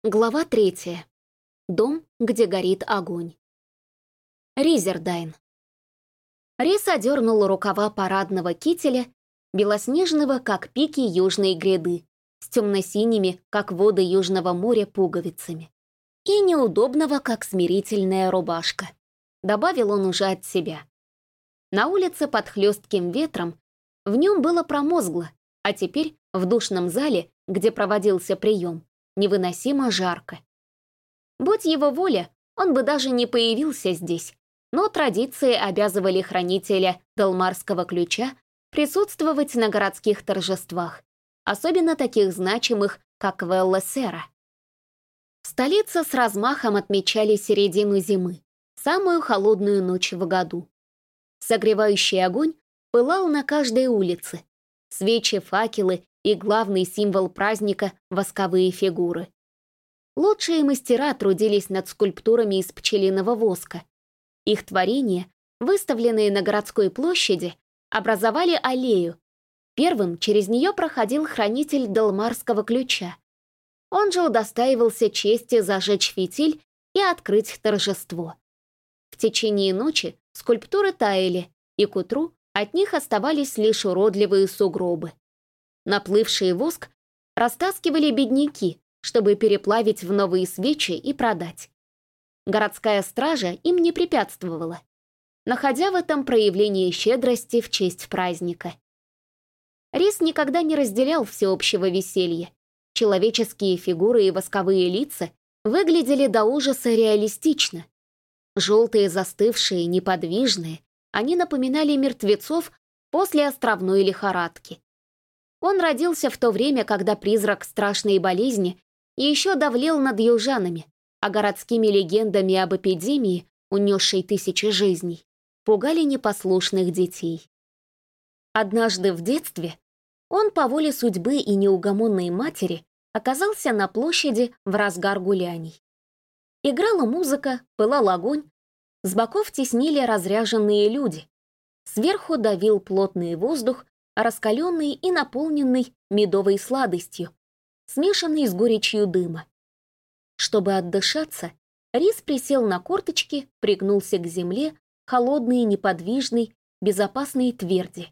Глава 3. Дом, где горит огонь. Ризердайн. Рис одернул рукава парадного кителя, белоснежного, как пики южной гряды, с темно-синими, как воды Южного моря, пуговицами, и неудобного, как смирительная рубашка. Добавил он уже от себя. На улице под хлестким ветром в нем было промозгло, а теперь в душном зале, где проводился прием, невыносимо жарко. Будь его воля, он бы даже не появился здесь, но традиции обязывали хранителя Далмарского ключа присутствовать на городских торжествах, особенно таких значимых, как Велла-Сера. В столице с размахом отмечали середину зимы, самую холодную ночь в году. Согревающий огонь пылал на каждой улице. Свечи, факелы и главный символ праздника — восковые фигуры. Лучшие мастера трудились над скульптурами из пчелиного воска. Их творения, выставленные на городской площади, образовали аллею. Первым через нее проходил хранитель Далмарского ключа. Он же удостаивался чести зажечь фитиль и открыть торжество. В течение ночи скульптуры таяли, и к утру от них оставались лишь уродливые сугробы. Наплывший воск растаскивали бедняки, чтобы переплавить в новые свечи и продать. Городская стража им не препятствовала, находя в этом проявление щедрости в честь праздника. Рис никогда не разделял всеобщего веселья. Человеческие фигуры и восковые лица выглядели до ужаса реалистично. Желтые, застывшие, неподвижные, они напоминали мертвецов после островной лихорадки. Он родился в то время, когда призрак страшной болезни еще давлел над южанами, а городскими легендами об эпидемии, унесшей тысячи жизней, пугали непослушных детей. Однажды в детстве он по воле судьбы и неугомонной матери оказался на площади в разгар гуляний. Играла музыка, пылал огонь, с боков теснили разряженные люди. Сверху давил плотный воздух, раскаленный и наполненный медовой сладостью, смешанный с горечью дыма. Чтобы отдышаться, Рис присел на корточки, пригнулся к земле, холодный, неподвижный, безопасный тверди.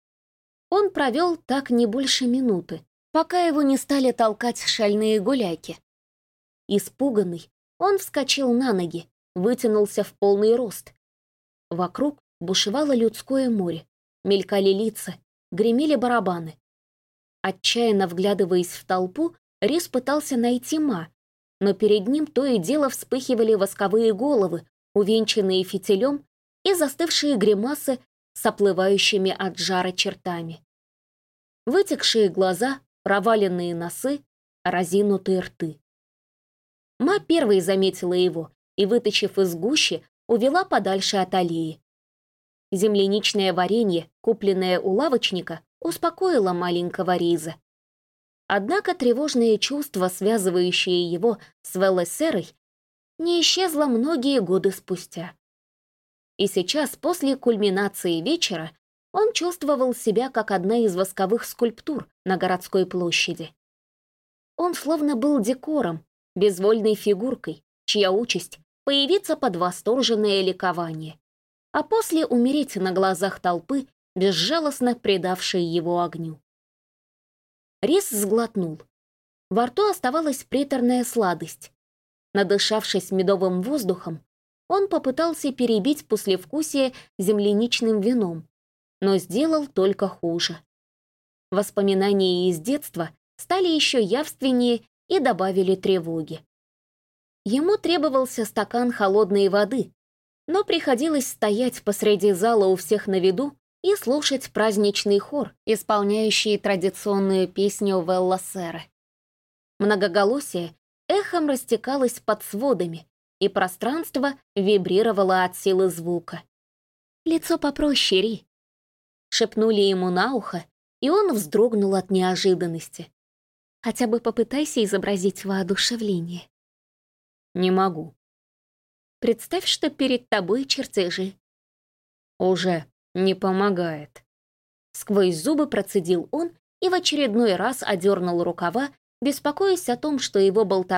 Он провел так не больше минуты, пока его не стали толкать шальные гуляки. Испуганный, он вскочил на ноги, вытянулся в полный рост. Вокруг бушевало людское море, мелькали лица, гремели барабаны. Отчаянно вглядываясь в толпу, Рис пытался найти Ма, но перед ним то и дело вспыхивали восковые головы, увенчанные фитилем, и застывшие гримасы с оплывающими от жара чертами. Вытекшие глаза, проваленные носы, разинутые рты. Ма первой заметила его и, вытащив из гущи, увела подальше от аллеи. Земляничное варенье, купленное у лавочника, успокоило маленького Риза. Однако тревожное чувство, связывающее его с Велла-Серой, не исчезло многие годы спустя. И сейчас, после кульминации вечера, он чувствовал себя как одна из восковых скульптур на городской площади. Он словно был декором, безвольной фигуркой, чья участь — появиться под восторженное ликование, а после умереть на глазах толпы, безжалостно предавшей его огню. Рис сглотнул. Во рту оставалась приторная сладость. Надышавшись медовым воздухом, он попытался перебить послевкусие земляничным вином, но сделал только хуже. Воспоминания из детства стали еще явственнее и добавили тревоги. Ему требовался стакан холодной воды, но приходилось стоять посреди зала у всех на виду и слушать праздничный хор, исполняющий традиционную песню Велла-Серы. Многоголосие эхом растекалось под сводами, и пространство вибрировало от силы звука. «Лицо попроще, Ри», — шепнули ему на ухо, и он вздрогнул от неожиданности. «Хотя бы попытайся изобразить воодушевление». «Не могу». «Представь, что перед тобой чертежи». «Уже не помогает». Сквозь зубы процедил он и в очередной раз одернул рукава, беспокоясь о том, что его болтовню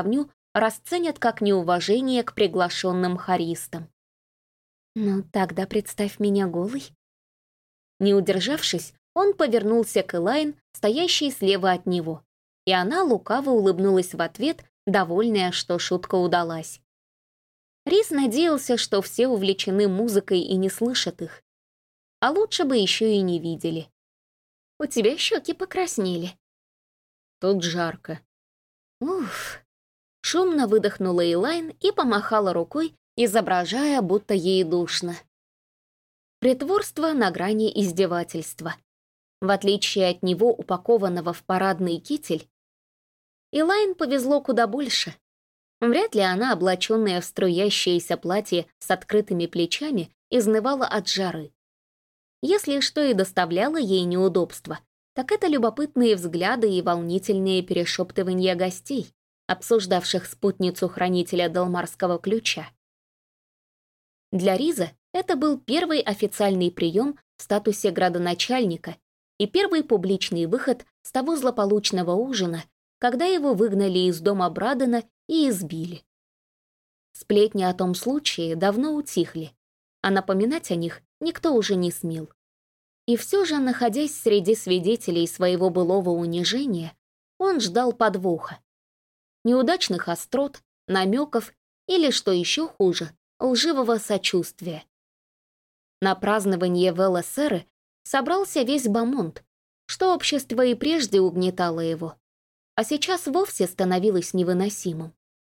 расценят как неуважение к приглашенным хористам. «Ну, тогда представь меня голой». Не удержавшись, он повернулся к Элайн, стоящей слева от него, и она лукаво улыбнулась в ответ, довольная, что шутка удалась. Рис надеялся, что все увлечены музыкой и не слышат их. А лучше бы еще и не видели. «У тебя щеки покраснели». «Тут жарко». «Уф». Шумно выдохнула Элайн и помахала рукой, изображая, будто ей душно. Притворство на грани издевательства. В отличие от него, упакованного в парадный китель, Элайн повезло куда больше. Вряд ли она, облаченная в струящееся платье с открытыми плечами, изнывала от жары. Если что и доставляло ей неудобства, так это любопытные взгляды и волнительные перешептывания гостей, обсуждавших спутницу хранителя Далмарского ключа. Для Риза это был первый официальный прием в статусе градоначальника и первый публичный выход с того злополучного ужина, когда его выгнали из дома Брадена и избили. Сплетни о том случае давно утихли, а напоминать о них никто уже не смел. И все же, находясь среди свидетелей своего былого унижения, он ждал подвоха. Неудачных острот, намеков или, что еще хуже, лживого сочувствия. На празднование Велесеры собрался весь Бамонт, что общество и прежде угнетало его, а сейчас вовсе становилось невыносимым.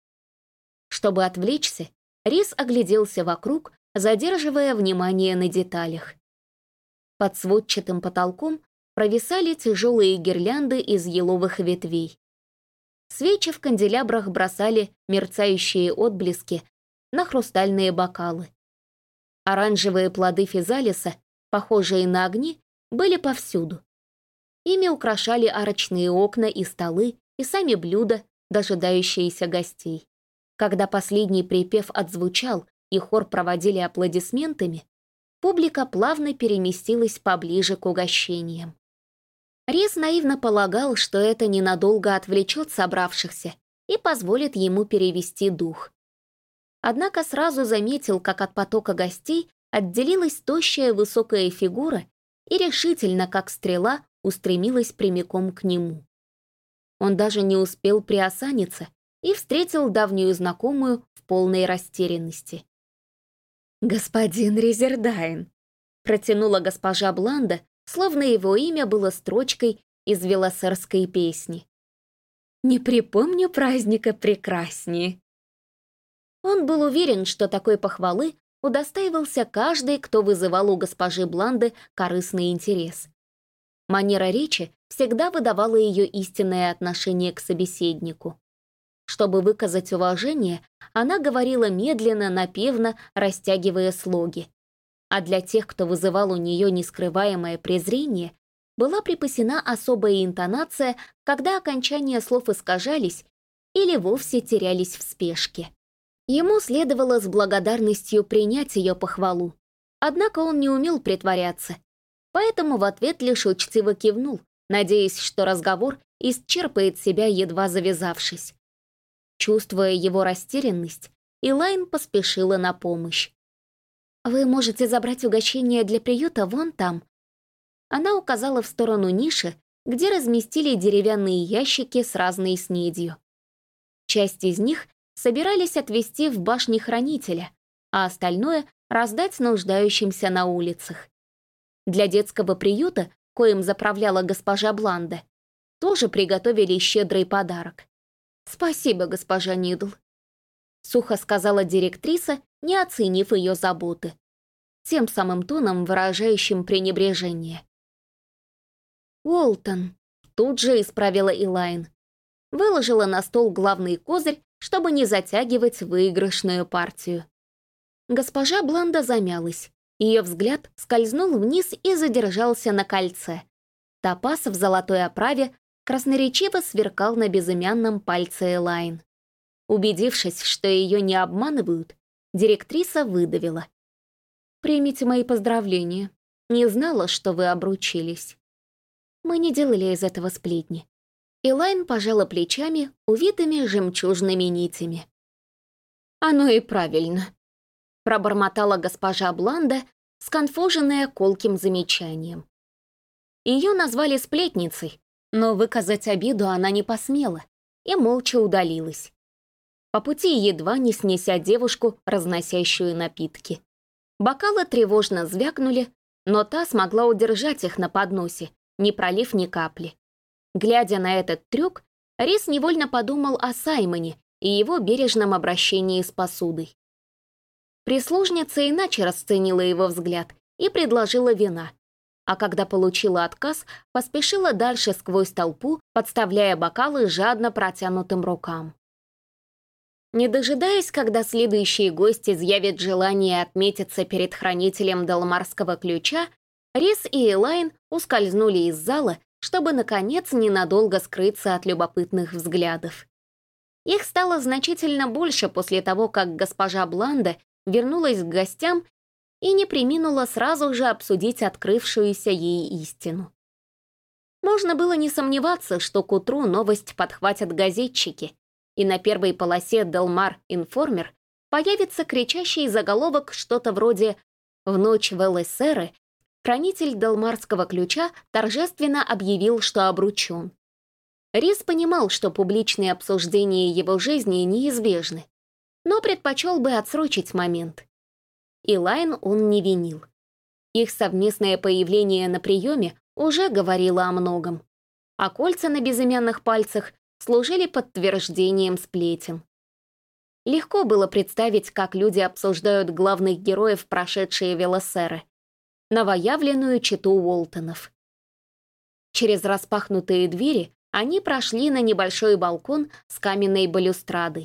Чтобы отвлечься, Рис огляделся вокруг, задерживая внимание на деталях. Под сводчатым потолком провисали тяжелые гирлянды из еловых ветвей. Свечи в канделябрах бросали мерцающие отблески на хрустальные бокалы. Оранжевые плоды физалиса, похожие на огни, были повсюду. Ими украшали арочные окна и столы, и сами блюда, дожидающиеся гостей. Когда последний припев отзвучал и хор проводили аплодисментами, публика плавно переместилась поближе к угощениям. Рис наивно полагал, что это ненадолго отвлечет собравшихся и позволит ему перевести дух. Однако сразу заметил, как от потока гостей отделилась тощая высокая фигура и решительно, как стрела, устремилась прямиком к нему. Он даже не успел приосаниться и встретил давнюю знакомую в полной растерянности. «Господин Резердайн», — протянула госпожа Бланда, словно его имя было строчкой из велосерской песни. «Не припомню праздника прекраснее». Он был уверен, что такой похвалы удостаивался каждый, кто вызывал у госпожи Бланды корыстный интерес. Манера речи всегда выдавала ее истинное отношение к собеседнику. Чтобы выказать уважение, она говорила медленно, напевно, растягивая слоги. А для тех, кто вызывал у нее нескрываемое презрение, была припасена особая интонация, когда окончания слов искажались или вовсе терялись в спешке. Ему следовало с благодарностью принять ее похвалу. Однако он не умел притворяться, поэтому в ответ лишь учтиво кивнул, надеясь, что разговор исчерпает себя, едва завязавшись. Чувствуя его растерянность, Элайн поспешила на помощь. «Вы можете забрать угощение для приюта вон там». Она указала в сторону ниши, где разместили деревянные ящики с разной снедью. Часть из них собирались отвезти в башни хранителя, а остальное раздать нуждающимся на улицах. Для детского приюта, коим заправляла госпожа Бланда, тоже приготовили щедрый подарок. «Спасибо, госпожа Нидл», — сухо сказала директриса, не оценив ее заботы, тем самым тоном, выражающим пренебрежение. «Уолтон», — тут же исправила Элайн, выложила на стол главный козырь, чтобы не затягивать выигрышную партию. Госпожа Бланда замялась. Ее взгляд скользнул вниз и задержался на кольце. Топаз в золотой оправе красноречиво сверкал на безымянном пальце Элайн. Убедившись, что ее не обманывают, директриса выдавила. «Примите мои поздравления. Не знала, что вы обручились». «Мы не делали из этого сплетни». Элайн пожала плечами, увитыми жемчужными нитями. «Оно и правильно», — пробормотала госпожа Бланда, сконфуженная колким замечанием. Ее назвали сплетницей, но выказать обиду она не посмела и молча удалилась. По пути едва не снеся девушку, разносящую напитки. Бокалы тревожно звякнули, но та смогла удержать их на подносе, не пролив ни капли. Глядя на этот трюк, Рис невольно подумал о Саймоне и его бережном обращении с посудой. Прислужница иначе расценила его взгляд и предложила вина, а когда получила отказ, поспешила дальше сквозь толпу, подставляя бокалы жадно протянутым рукам. Не дожидаясь, когда следующие гости изъявят желание отметиться перед хранителем Далмарского ключа, Рис и Элайн ускользнули из зала, чтобы, наконец, ненадолго скрыться от любопытных взглядов. Их стало значительно больше после того, как госпожа Бланда вернулась к гостям и не преминула сразу же обсудить открывшуюся ей истину. Можно было не сомневаться, что к утру новость подхватят газетчики, и на первой полосе «Делмар Информер» появится кричащий заголовок что-то вроде «В ночь в ЛСР хранитель Делмарского ключа торжественно объявил, что обручен». Рис понимал, что публичные обсуждения его жизни неизбежны, но предпочел бы отсрочить момент. Элайн он не винил. Их совместное появление на приеме уже говорило о многом, а кольца на безымянных пальцах служили подтверждением сплетен. Легко было представить, как люди обсуждают главных героев, прошедшие велосеры, новоявленную чету Уолтонов. Через распахнутые двери они прошли на небольшой балкон с каменной балюстрадой.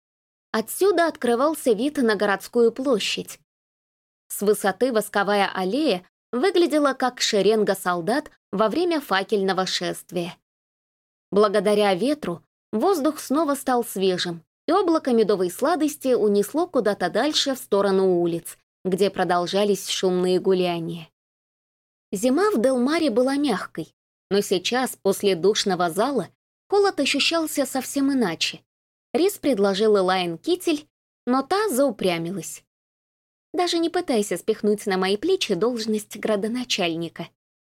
Отсюда открывался вид на городскую площадь. С высоты восковая аллея выглядела как шеренга солдат во время факельного шествия. Благодаря ветру воздух снова стал свежим, и облако медовой сладости унесло куда-то дальше в сторону улиц, где продолжались шумные гуляния. Зима в Делмаре была мягкой, но сейчас, после душного зала, холод ощущался совсем иначе. Рис предложил Элайн китель, но та заупрямилась. «Даже не пытайся спихнуть на мои плечи должность градоначальника.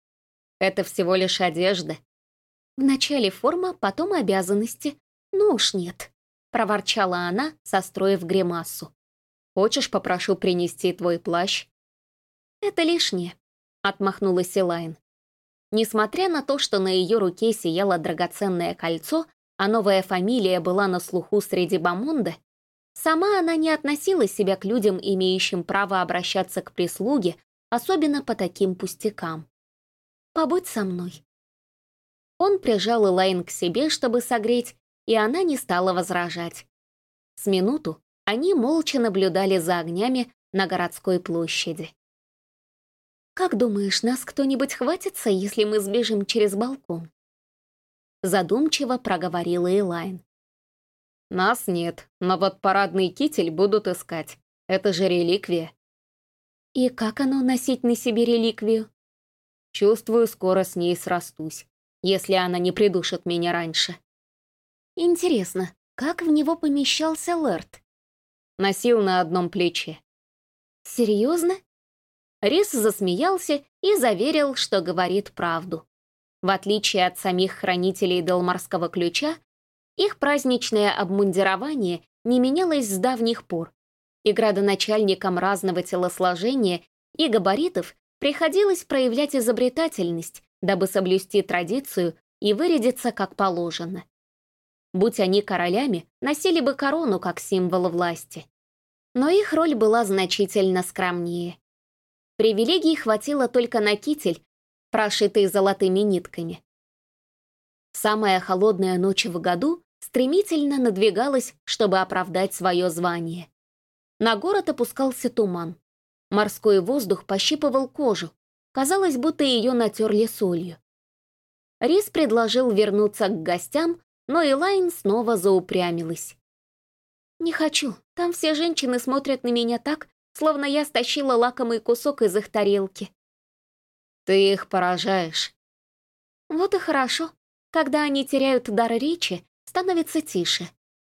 Это всего лишь одежда. Вначале форма, потом обязанности. Ну уж нет», — проворчала она, состроив гримасу. «Хочешь, попрошу принести твой плащ?» «Это лишнее», — отмахнулась Элайн. Несмотря на то, что на ее руке сияло драгоценное кольцо, а новая фамилия была на слуху среди бомонда, сама она не относила себя к людям, имеющим право обращаться к прислуге, особенно по таким пустякам. «Побудь со мной». Он прижал Элайн к себе, чтобы согреть, и она не стала возражать. С минуту они молча наблюдали за огнями на городской площади. «Как думаешь, нас кто-нибудь хватится, если мы сбежим через балкон?» Задумчиво проговорила Элайн. «Нас нет, но вот парадный китель будут искать. Это же реликвия». «И как оно носить на себе реликвию?» «Чувствую, скоро с ней срастусь, если она не придушит меня раньше». «Интересно, как в него помещался Лэрд?» «Носил на одном плече». «Серьезно?» Рис засмеялся и заверил, что говорит правду. В отличие от самих хранителей Делмарского ключа, их праздничное обмундирование не менялось с давних пор, и градоначальникам разного телосложения и габаритов приходилось проявлять изобретательность, дабы соблюсти традицию и вырядиться как положено. Будь они королями, носили бы корону как символ власти. Но их роль была значительно скромнее. Привилегий хватило только на китель, прошитый золотыми нитками. Самая холодная ночь в году стремительно надвигалась, чтобы оправдать свое звание. На город опускался туман. Морской воздух пощипывал кожу. Казалось, будто ее натерли солью. Рис предложил вернуться к гостям, но Элайн снова заупрямилась. «Не хочу. Там все женщины смотрят на меня так, словно я стащила лакомый кусок из их тарелки». «Ты их поражаешь». «Вот и хорошо. Когда они теряют дар речи, становится тише.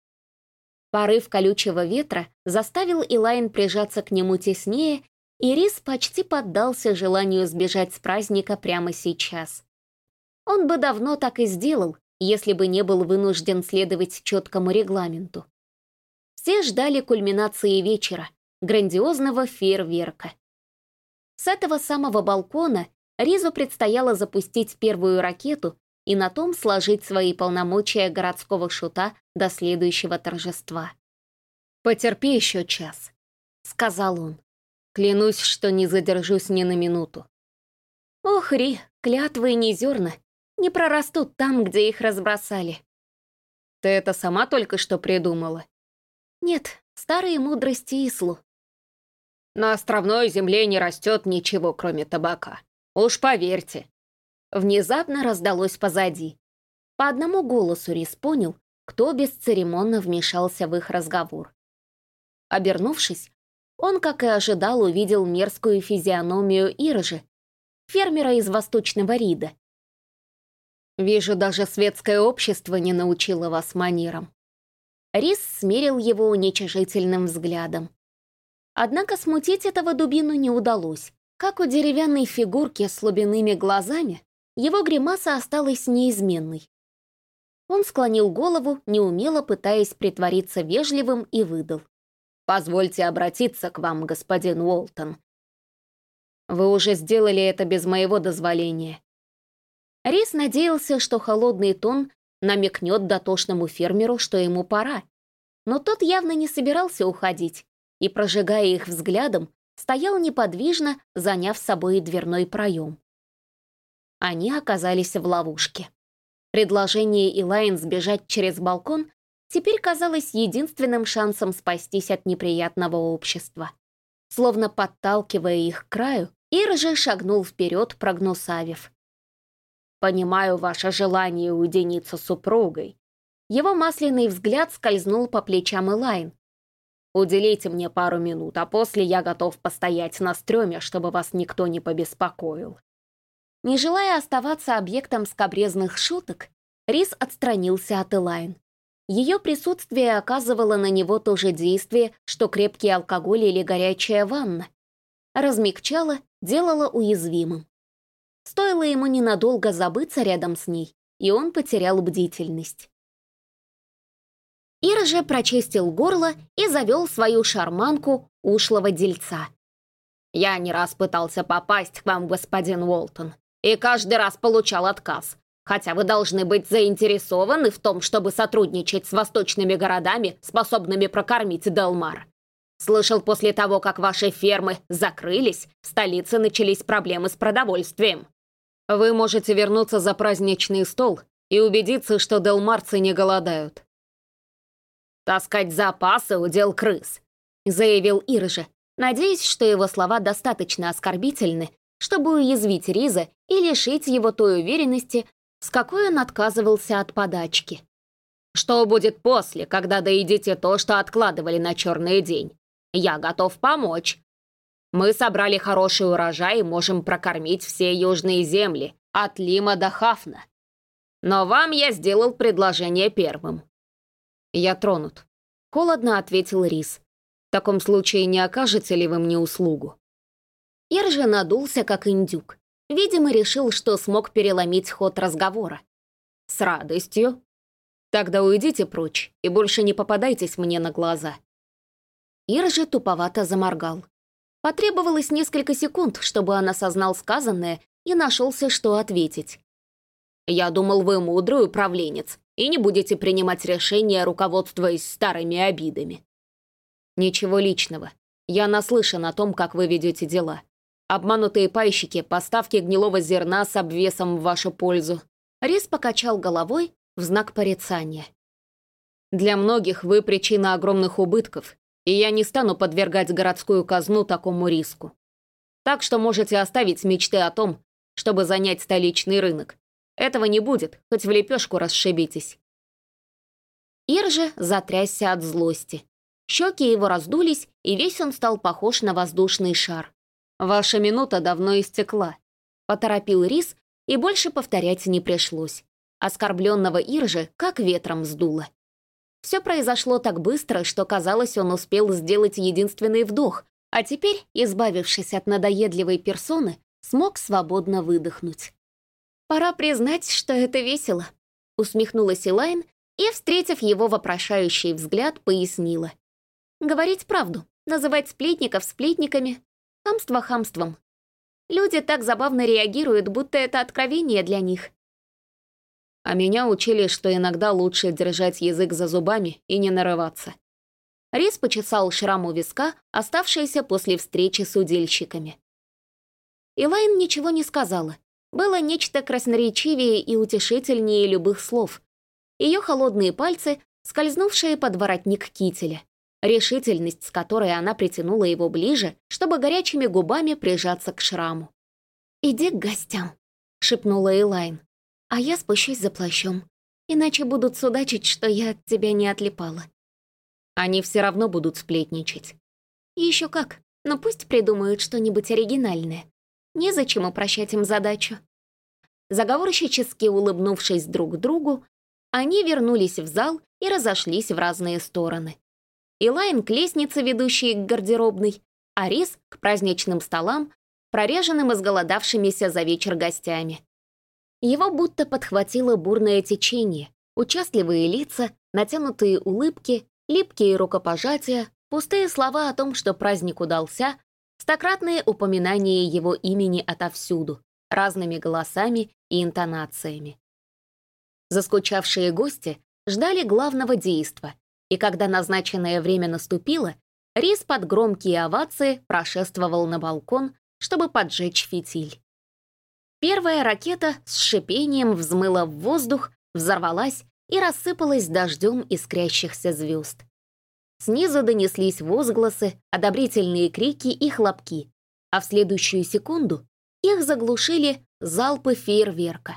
Порыв колючего ветра заставил Элайн прижаться к нему теснее, и Рис почти поддался желанию сбежать с праздника прямо сейчас. Он бы давно так и сделал, если бы не был вынужден следовать четкому регламенту. Все ждали кульминации вечера, грандиозного фейерверка. С этого самого балкона Ризу предстояло запустить первую ракету и на том сложить свои полномочия городского шута до следующего торжества. «Потерпи еще час», — сказал он. «Клянусь, что не задержусь ни на минуту». Ох, Ри, клятвы и не зерна не прорастут там, где их разбросали. Ты это сама только что придумала? Нет, старые мудрости Ислу. На островной земле не растет ничего, кроме табака. Уж поверьте. Внезапно раздалось позади. По одному голосу Рис понял, кто бесцеремонно вмешался в их разговор. Обернувшись, он, как и ожидал, увидел мерзкую физиономию Иржи, фермера из Восточного Рида. «Вижу, даже светское общество не научило вас манерам». Рис смерил его уничижительным взглядом. Однако смутить этого дубину не удалось. Как у деревянной фигурки с слабенными глазами, его гримаса осталась неизменной. Он склонил голову, неумело пытаясь притвориться вежливым, и выдал. «Позвольте обратиться к вам, господин Уолтон». «Вы уже сделали это без моего дозволения». Рис надеялся, что холодный тон намекнет дотошному фермеру, что ему пора. Но тот явно не собирался уходить и, прожигая их взглядом, стоял неподвижно, заняв собой дверной проем. Они оказались в ловушке. Предложение Элайн сбежать через балкон теперь казалось единственным шансом спастись от неприятного общества. Словно подталкивая их к краю, Иржи шагнул вперед, прогнусавив. «Понимаю ваше желание уединиться с супругой». Его масляный взгляд скользнул по плечам Элайн. «Уделите мне пару минут, а после я готов постоять на стреме, чтобы вас никто не побеспокоил». Не желая оставаться объектом скабрезных шуток, Рис отстранился от Элайн. Ее присутствие оказывало на него то же действие, что крепкий алкоголь или горячая ванна. Размягчало, делало уязвимым. Стоило ему ненадолго забыться рядом с ней, и он потерял бдительность. Ир же прочистил горло и завел свою шарманку ушлого дельца. «Я не раз пытался попасть к вам, господин Уолтон, и каждый раз получал отказ, хотя вы должны быть заинтересованы в том, чтобы сотрудничать с восточными городами, способными прокормить Делмар. Слышал, после того, как ваши фермы закрылись, в столице начались проблемы с продовольствием. Вы можете вернуться за праздничный стол и убедиться, что делмарцы не голодают». «Таскать запасы — удел крыс», — заявил Иржи, надеясь, что его слова достаточно оскорбительны, чтобы уязвить Риза и лишить его той уверенности, с какой он отказывался от подачки. «Что будет после, когда доедите то, что откладывали на черный день? Я готов помочь. Мы собрали хороший урожай и можем прокормить все южные земли, от Лима до Хафна. Но вам я сделал предложение первым». «Я тронут», — холодно ответил Рис. «В таком случае не окажете ли вы мне услугу?» Ир же надулся, как индюк. Видимо, решил, что смог переломить ход разговора. «С радостью. Тогда уйдите прочь и больше не попадайтесь мне на глаза». Ир же туповато заморгал. Потребовалось несколько секунд, чтобы он осознал сказанное и нашелся, что ответить. «Я думал, вы мудрый управленец и не будете принимать решения, руководствуясь старыми обидами». «Ничего личного. Я наслышан о том, как вы ведете дела. Обманутые пайщики, поставки гнилого зерна с обвесом в вашу пользу». Рис покачал головой в знак порицания. «Для многих вы причина огромных убытков, и я не стану подвергать городскую казну такому риску. Так что можете оставить мечты о том, чтобы занять столичный рынок. Этого не будет, хоть в лепешку расшибитесь». Ир же затрясся от злости. Щеки его раздулись, и весь он стал похож на воздушный шар. «Ваша минута давно истекла», — поторопил Рис, и больше повторять не пришлось. Оскорбленного Иржи как ветром сдуло. Все произошло так быстро, что, казалось, он успел сделать единственный вдох, а теперь, избавившись от надоедливой персоны, смог свободно выдохнуть. «Пора признать, что это весело», — усмехнулась Элайн и, встретив его вопрошающий взгляд, пояснила. «Говорить правду, называть сплетников сплетниками, хамство хамством. Люди так забавно реагируют, будто это откровение для них». А меня учили, что иногда лучше держать язык за зубами и не нарываться. Рис почесал шрам у виска, оставшийся после встречи с удильщиками. Элайн ничего не сказала. Было нечто красноречивее и утешительнее любых слов. Ее холодные пальцы, скользнувшие под воротник кителя. Решительность, с которой она притянула его ближе, чтобы горячими губами прижаться к шраму. «Иди к гостям», — шепнула Элайн. «А я спущусь за плащом, иначе будут судачить, что я от тебя не отлипала». Они все равно будут сплетничать. Еще как, но пусть придумают что-нибудь оригинальное. Незачем упрощать им задачу. Заговорщически улыбнувшись друг другу, они вернулись в зал и разошлись в разные стороны. Элайн к лестнице, ведущей к гардеробной, а Рис к праздничным столам, прореженным изголодавшимися за вечер гостями. Его будто подхватило бурное течение, участливые лица, натянутые улыбки, липкие рукопожатия, пустые слова о том, что праздник удался, стократные упоминания его имени отовсюду, разными голосами и интонациями. Заскучавшие гости ждали главного действа, и когда назначенное время наступило, Рис под громкие овации прошествовал на балкон, чтобы поджечь фитиль. Первая ракета с шипением взмыла в воздух, взорвалась и рассыпалась дождем искрящихся звезд. Снизу донеслись возгласы, одобрительные крики и хлопки, а в следующую секунду их заглушили залпы фейерверка.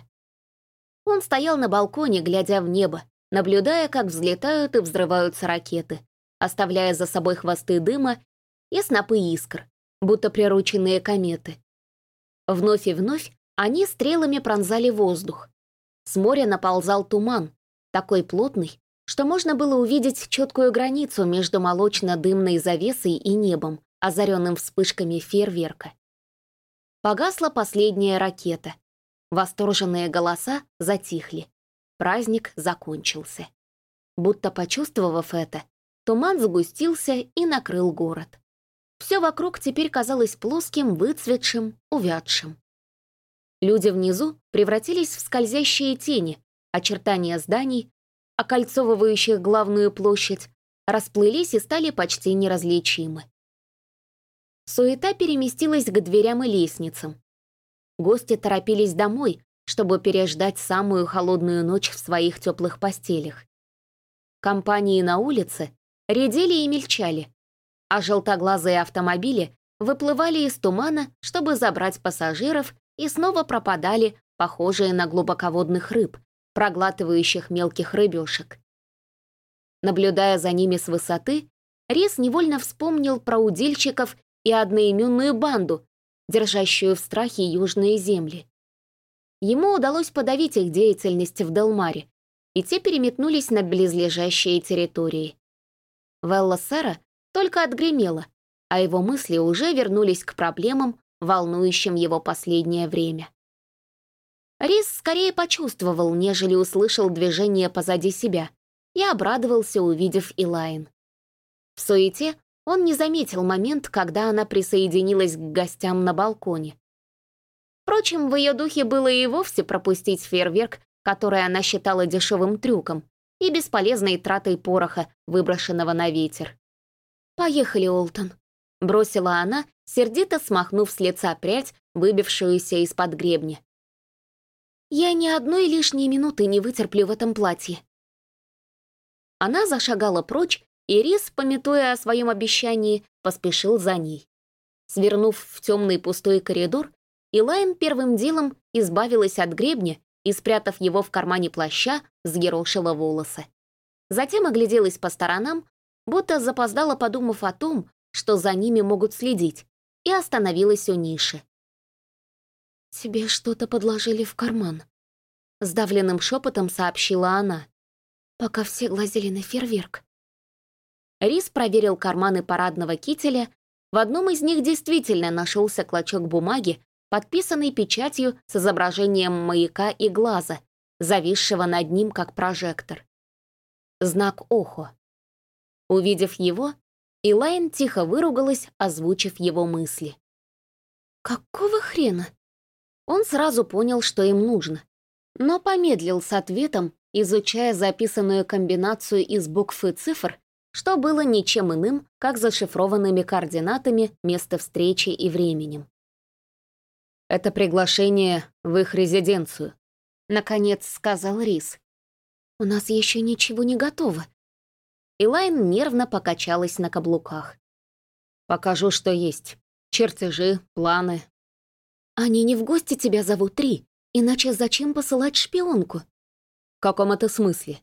Он стоял на балконе, глядя в небо, наблюдая, как взлетают и взрываются ракеты, оставляя за собой хвосты дыма и снопы искр, будто прирученные кометы. Вновь и вновь они стрелами пронзали воздух. С моря наползал туман, такой плотный, что можно было увидеть четкую границу между молочно-дымной завесой и небом, озаренным вспышками фейерверка. Погасла последняя ракета. Восторженные голоса затихли. Праздник закончился. Будто почувствовав это, туман сгустился и накрыл город. Все вокруг теперь казалось плоским, выцветшим, увядшим. Люди внизу превратились в скользящие тени, очертания зданий, окольцовывающих главную площадь, расплылись и стали почти неразличимы. Суета переместилась к дверям и лестницам. Гости торопились домой, чтобы переждать самую холодную ночь в своих теплых постелях. Компании на улице редели и мельчали, а желтоглазые автомобили выплывали из тумана, чтобы забрать пассажиров, и снова пропадали, похожие на глубоководных рыб, проглатывающих мелких рыбешек. Наблюдая за ними с высоты, Рис невольно вспомнил про удильщиков и одноименную банду, держащую в страхе южные земли. Ему удалось подавить их деятельность в Делмаре, и те переметнулись на близлежащие территории. Велла Сера только отгремела, а его мысли уже вернулись к проблемам, волнующим его последнее время. Рис скорее почувствовал, нежели услышал движение позади себя, и обрадовался, увидев Элайн. В суете он не заметил момент, когда она присоединилась к гостям на балконе. Впрочем, в ее духе было и вовсе пропустить фейерверк, который она считала дешевым трюком и бесполезной тратой пороха, выброшенного на ветер. «Поехали, Олтон», — бросила она, сердито смахнув с лица прядь, выбившуюся из-под гребня. «Я ни одной лишней минуты не вытерплю в этом платье». Она зашагала прочь, и Рис, памятуя о своем обещании, поспешил за ней. Свернув в темный пустой коридор, Элайн первым делом избавилась от гребня и, спрятав его в кармане плаща, взъерошила волосы. Затем огляделась по сторонам, будто запоздала, подумав о том, что за ними могут следить, и остановилась у ниши. «Тебе что-то подложили в карман», сдавленным шепотом сообщила она, пока все глазели на фейерверк. Рис проверил карманы парадного кителя. В одном из них действительно нашелся клочок бумаги, подписанный печатью с изображением маяка и глаза, зависшего над ним как прожектор. Знак Охо. Увидев его, Элайн тихо выругалась, озвучив его мысли. «Какого хрена?» Он сразу понял, что им нужно, но помедлил с ответом, изучая записанную комбинацию из букв и цифр, что было ничем иным, как зашифрованными координатами места встречи и временем. «Это приглашение в их резиденцию», — наконец сказал Рис. «У нас еще ничего не готово». Элайн нервно покачалась на каблуках. «Покажу, что есть. Чертежи, планы». «Они не в гости тебя зовут, Ри, иначе зачем посылать шпионку?» «В каком это смысле?»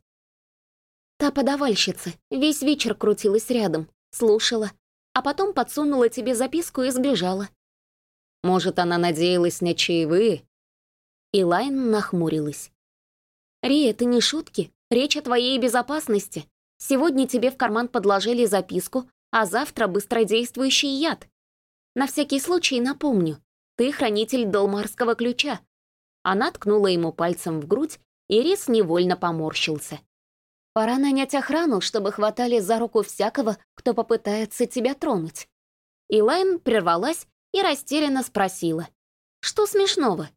«Та подавальщица весь вечер крутилась рядом, слушала, а потом подсунула тебе записку и сбежала». «Может, она надеялась на чаевые?» Элайн нахмурилась. «Ри, это не шутки, речь о твоей безопасности. Сегодня тебе в карман подложили записку, а завтра быстродействующий яд. На всякий случай напомню, ты хранитель долмарского ключа». Она ткнула ему пальцем в грудь, и Рис невольно поморщился. «Пора нанять охрану, чтобы хватали за руку всякого, кто попытается тебя тронуть». Элайн прервалась и растерянно спросила: «Что смешного?»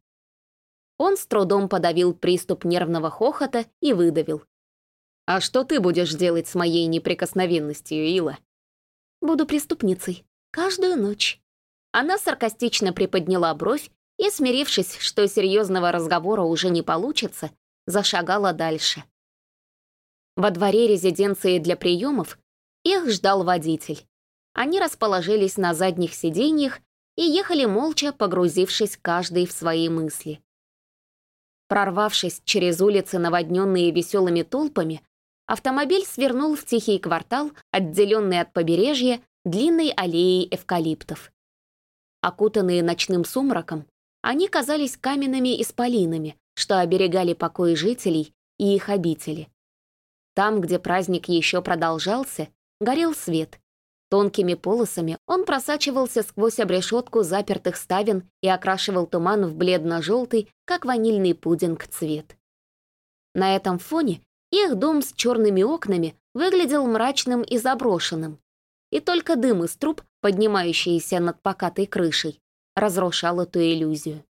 Он с трудом подавил приступ нервного хохота и выдавил: «А что ты будешь делать с моей неприкосновенностью, Ила?» «Буду преступницей. Каждую ночь». Она саркастично приподняла бровь и, смирившись, что серьезного разговора уже не получится, зашагала дальше. Во дворе резиденции для приемов их ждал водитель. Они расположились на задних сиденьях и ехали молча, погрузившись каждый в свои мысли. Прорвавшись через улицы, наводненные веселыми толпами, автомобиль свернул в тихий квартал, отделенный от побережья длинной аллеей эвкалиптов. Окутанные ночным сумраком, они казались каменными исполинами, что оберегали покой жителей и их обители. Там, где праздник еще продолжался, горел свет. Тонкими полосами он просачивался сквозь обрешетку запертых ставен и окрашивал туман в бледно-желтый, как ванильный пудинг, цвет. На этом фоне их дом с черными окнами выглядел мрачным и заброшенным, и только дым из труб, поднимающийся над покатой крышей, разрушал эту иллюзию.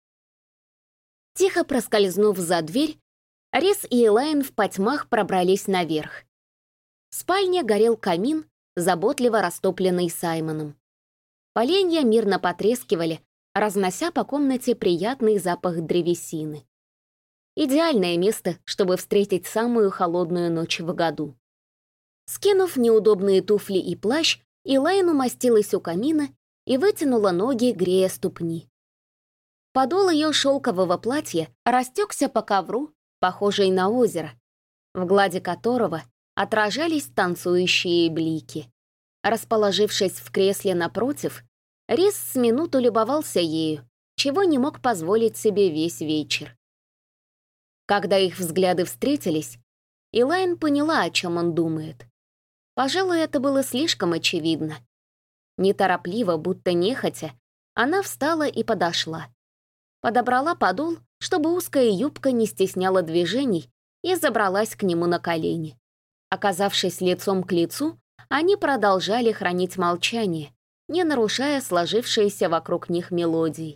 Тихо проскользнув за дверь, Рис и Элайн в потьмах пробрались наверх. В спальне горел камин, заботливо растопленный Саймоном. Поленья мирно потрескивали, разнося по комнате приятный запах древесины. Идеальное место, чтобы встретить самую холодную ночь в году. Скинув неудобные туфли и плащ, Элайн умостилась у камина и вытянула ноги, грея ступни. Подол ее шелкового платья растекся по ковру, похожий на озеро, в глади которого отражались танцующие блики. Расположившись в кресле напротив, Рис с минуту любовался ею, чего не мог позволить себе весь вечер. Когда их взгляды встретились, Элайн поняла, о чем он думает. Пожалуй, это было слишком очевидно. Неторопливо, будто нехотя, она встала и подошла. Подобрала подол, чтобы узкая юбка не стесняла движений, и забралась к нему на колени. Оказавшись лицом к лицу, они продолжали хранить молчание, не нарушая сложившиеся вокруг них мелодии.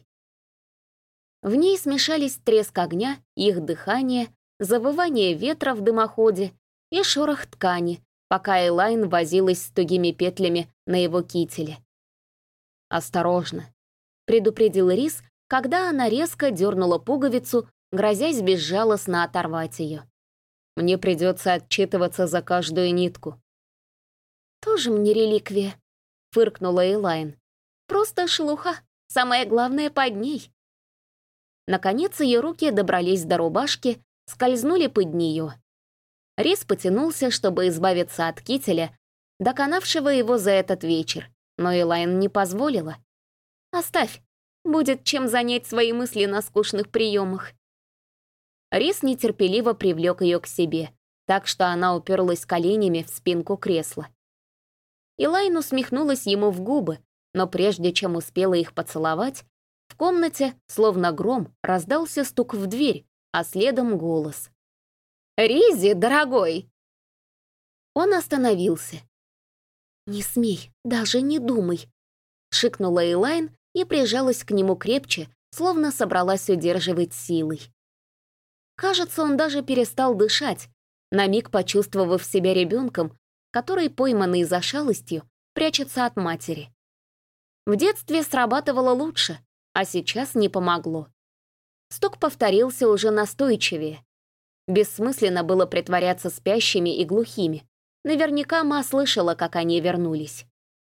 В ней смешались треск огня, их дыхание, завывание ветра в дымоходе и шорох ткани, пока Элайн возилась с тугими петлями на его кителе. «Осторожно», — предупредил Рис, когда она резко дернула пуговицу, грозясь безжалостно оторвать ее. «Мне придется отчитываться за каждую нитку». «Тоже мне реликвия», — фыркнула Элайн. «Просто шелуха, самое главное под ней». Наконец ее руки добрались до рубашки, скользнули под нее. Рис потянулся, чтобы избавиться от кителя, доконавшего его за этот вечер, но Элайн не позволила. «Оставь, будет чем занять свои мысли на скучных приемах». Рис нетерпеливо привлек ее к себе, так что она уперлась коленями в спинку кресла. Элайн усмехнулась ему в губы, но прежде чем успела их поцеловать, в комнате, словно гром, раздался стук в дверь, а следом голос. «Ризи, дорогой!» Он остановился. «Не смей, даже не думай!» — шикнула Элайн и прижалась к нему крепче, словно собралась удерживать силой. Кажется, он даже перестал дышать, на миг почувствовав себя ребенком, который, пойманный за шалостью, прячется от матери. В детстве срабатывало лучше, а сейчас не помогло. Стук повторился уже настойчивее. Бессмысленно было притворяться спящими и глухими. Наверняка Ма слышала, как они вернулись.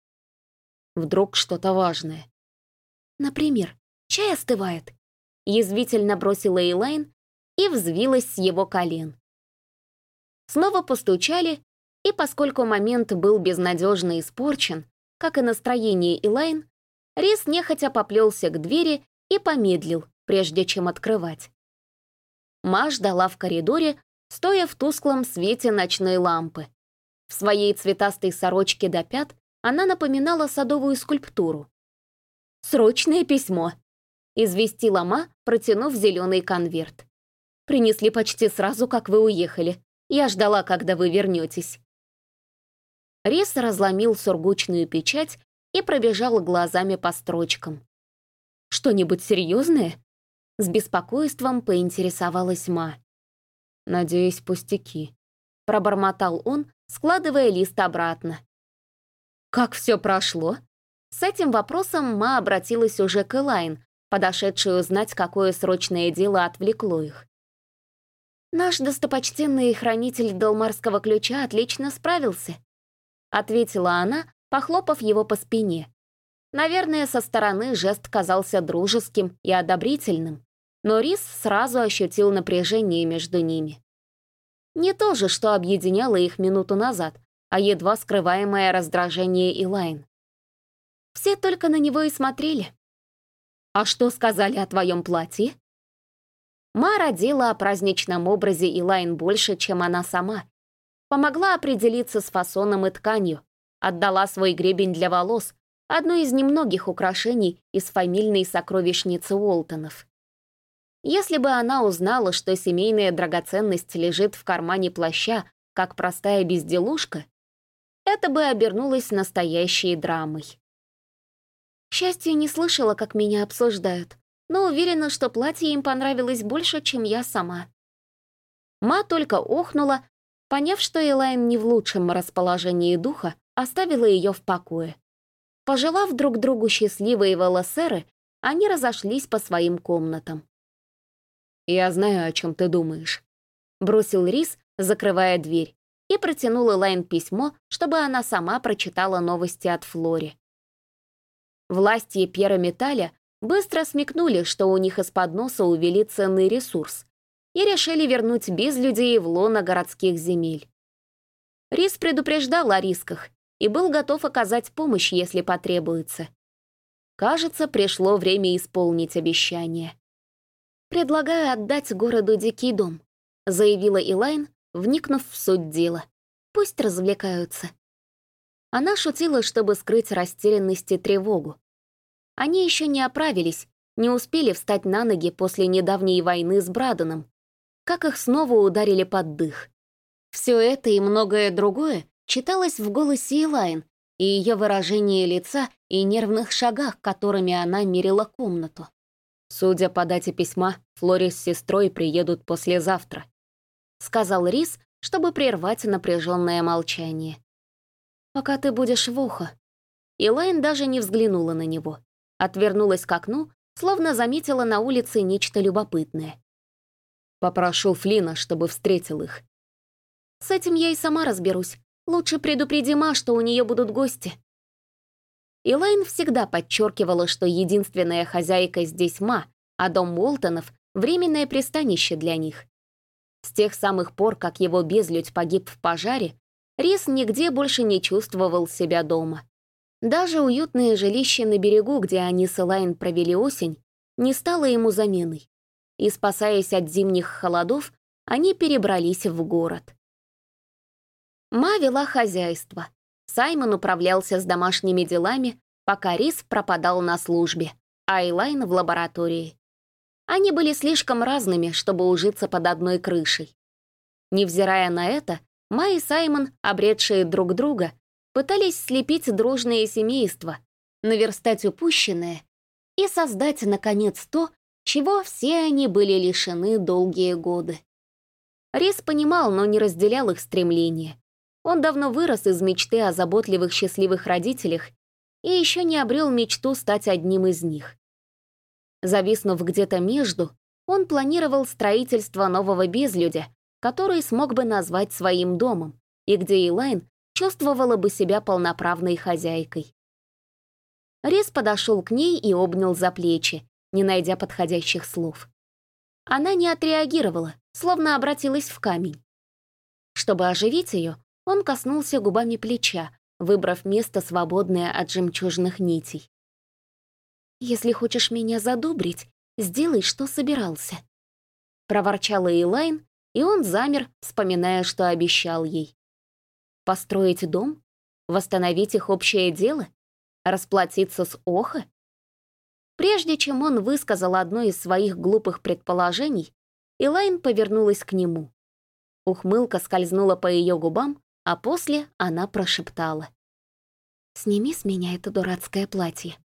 Вдруг что-то важное. «Например, чай остывает», — язвительно бросила Элайн и взвилась с его колен. Снова постучали, и поскольку момент был безнадежно испорчен, как и настроение Элайн, Рис нехотя поплелся к двери и помедлил, прежде чем открывать. Ма ждала в коридоре, стоя в тусклом свете ночной лампы. В своей цветастой сорочке до пят она напоминала садовую скульптуру. «Срочное письмо», — известила Ма, протянув зеленый конверт. «Принесли почти сразу, как вы уехали. Я ждала, когда вы вернетесь». Рис разломил сургучную печать и пробежал глазами по строчкам. «Что-нибудь серьезное?» С беспокойством поинтересовалась Ма. «Надеюсь, пустяки», — пробормотал он, складывая лист обратно. «Как все прошло?» С этим вопросом Ма обратилась уже к Элайн, подошедшей узнать, какое срочное дело отвлекло их. «Наш достопочтенный хранитель Долмарского ключа отлично справился», ответила она, похлопав его по спине. Наверное, со стороны жест казался дружеским и одобрительным, но Рис сразу ощутил напряжение между ними. Не то же, что объединяло их минуту назад, а едва скрываемое раздражение Элайн. Все только на него и смотрели. «А что сказали о твоем платье?» Ма родила о праздничном образе Элайн больше, чем она сама. Помогла определиться с фасоном и тканью, отдала свой гребень для волос, одно из немногих украшений из фамильной сокровищницы Уолтонов. Если бы она узнала, что семейная драгоценность лежит в кармане плаща, как простая безделушка, это бы обернулось настоящей драмой. К счастью, не слышала, как меня обсуждают, но уверена, что платье им понравилось больше, чем я сама. Ма только охнула, поняв, что Элайн не в лучшем расположении духа, оставила ее в покое. Пожелав друг другу счастливой волосеры, они разошлись по своим комнатам. «Я знаю, о чем ты думаешь», — бросил Рис, закрывая дверь, и протянул Элайн письмо, чтобы она сама прочитала новости от Флори. Власти Пьера Металя быстро смекнули, что у них из-под носа увели ценный ресурс, и решили вернуть безлюдей в лоно городских земель. Рис предупреждал о рисках и был готов оказать помощь, если потребуется. Кажется, пришло время исполнить обещание. «Предлагаю отдать городу дикий дом», — заявила Элайн, вникнув в суть дела. «Пусть развлекаются». Она шутила, чтобы скрыть растерянность и тревогу. Они еще не оправились, не успели встать на ноги после недавней войны с Брадоном, как их снова ударили под дых. Все это и многое другое читалось в голосе Элайн и ее выражении лица и нервных шагах, которыми она мерила комнату. «Судя по дате письма, Флори с сестрой приедут послезавтра», сказал Рис, чтобы прервать напряженное молчание. «Пока ты будешь в ухо». Элайн даже не взглянула на него, отвернулась к окну, словно заметила на улице нечто любопытное. «Попрошу Флина, чтобы встретил их». «С этим я и сама разберусь. Лучше предупреди Ма, что у нее будут гости». Элайн всегда подчеркивала, что единственная хозяйка здесь Ма, а дом Уолтонов — временное пристанище для них. С тех самых пор, как его безлюдь погиб в пожаре, Рис нигде больше не чувствовал себя дома. Даже уютное жилище на берегу, где они с Элайн провели осень, не стало ему заменой. и, спасаясь от зимних холодов, они перебрались в город. Ма вела хозяйство. Саймон управлялся с домашними делами, пока Рис пропадал на службе, а Элайн в лаборатории. Они были слишком разными, чтобы ужиться под одной крышей. Невзирая на это, Ма и Саймон, обретшие друг друга, пытались слепить дружное семейство, наверстать упущенное и создать, наконец, то, чего все они были лишены долгие годы. Рис понимал, но не разделял их стремления. Он давно вырос из мечты о заботливых счастливых родителях и еще не обрел мечту стать одним из них. Зависнув где-то между, он планировал строительство нового безлюдя, который смог бы назвать своим домом, и где Элайн чувствовала бы себя полноправной хозяйкой. Рис подошел к ней и обнял за плечи, не найдя подходящих слов. Она не отреагировала, словно обратилась в камень. Чтобы оживить ее, он коснулся губами плеча, выбрав место, свободное от жемчужных нитей. «Если хочешь меня задобрить, сделай, что собирался», — проворчала Элайн, и он замер, вспоминая, что обещал ей. Построить дом? Восстановить их общее дело? Расплатиться с Оха? Прежде чем он высказал одно из своих глупых предположений, Элайн повернулась к нему. Ухмылка скользнула по ее губам, а после она прошептала: «Сними с меня это дурацкое платье».